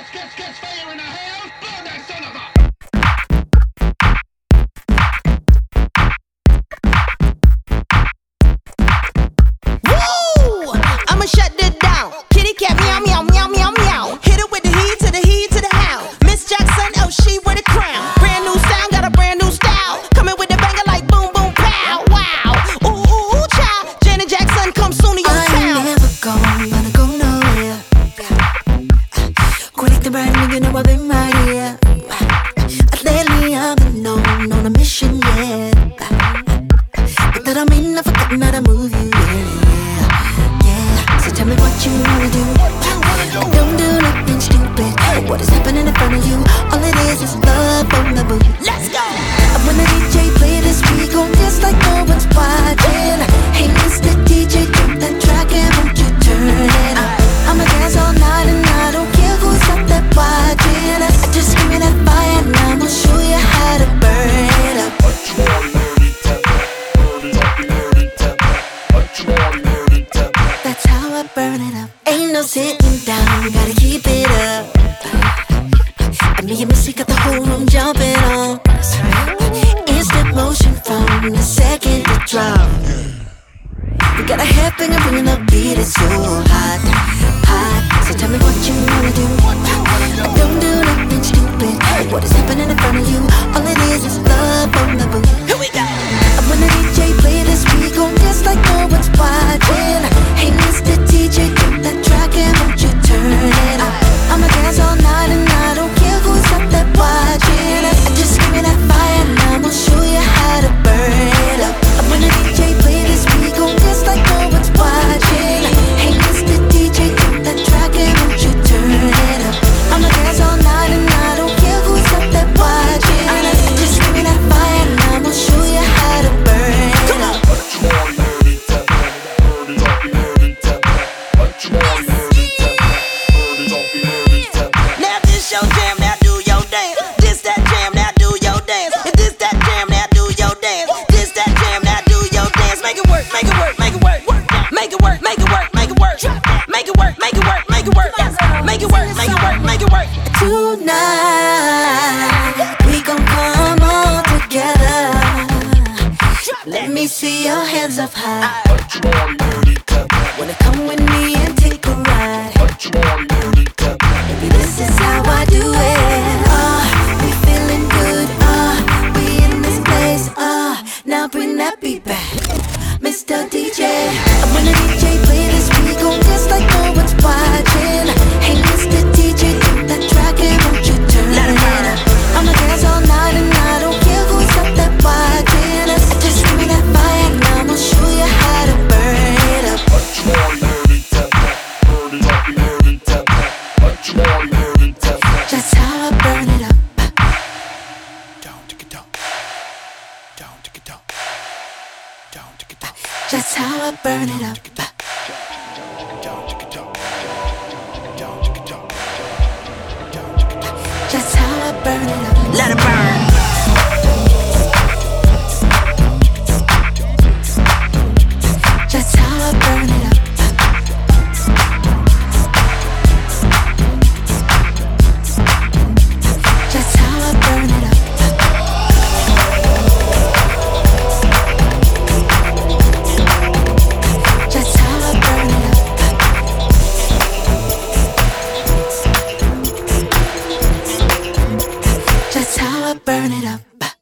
Catch fire in the house! Burn that son of a... Woo! I'ma shut it down. Kitty cat meow meow meow meow meow. Hit it with the heat to the heat to the hound. Miss Jackson, oh she with a crown. Brand new sound, got a brand new style. Coming with the banger like boom boom pow. Wow. Ooh ooh ooh child. Janet Jackson come soon to your town. I'm never gonna go nowhere. Quit the brand new, you know I've been right here. Lately I've been on a mission, yeah. But that don't mean I've forgotten how to move you, yeah. So tell me what you wanna do. Don't do nothing stupid. What is happening in front of you? All it is love on the boot. Let's go. When the DJ play this, we gon' dance like no one's watching. Hey, Mr. DJ, drop that track and won't you turn it up? I'ma dance all night and I don't care who's up there watching. Just give me that fire and I'ma show you how to burn it up. That's how I burn it up. Ain't no sitting down, you gotta keep it up. And me and Missy got the whole room jumping on. Instant motion from the second to drop. We got a headbanger bringing the beat, it's so hot, hot. So tell me what you wanna do. Don't do nothing stupid. What is happening in front of you? All it is love on the boot. Here we go. When the DJ play this, we gon' dance like no one's watching. Hey, Mr. DJ, drop that track and won't you turn it up? I'ma dance all night and I don't care who's up there watching. Just give me that fire and I'ma show you how to burn it up. When the DJ play this, we gon' dance like no one's watching. Hey, Mr. DJ, drop that track and won't you turn it up? I'ma dance all night and I don't care who's up there watching. Just give me that fire and I'ma show you how to burn it up. Now this your jam, now do your dance. This that jam, now do your dance. If this that jam, now do your dance. This that jam, now do your dance. Make it work, make it work, make it work. Make it work, make it work, make it work. Make it work, make it work, make it work. Make it work, make it work, make it work. Tonight, we gon' come all together. Let me see your hands up high. Wanna come with me and take a ride? Baby, this is how I do it. We feeling good. We in this place. Now bring that beat back, Mr. DJ. When the DJ play this, we gon' dance like no one's watching. Hey, Mr. DJ, drop that track and won't you turn it up? I'ma dance all night and I don't care who's up there watching. Just give me that fire and I'ma show you how to burn it up. That's how I burn it up. That's how I burn it up. That's how I burn it up. Let it burn. That's how I burn it up. That's how I burn it up. That's how I burn it up. That's how I burn it up.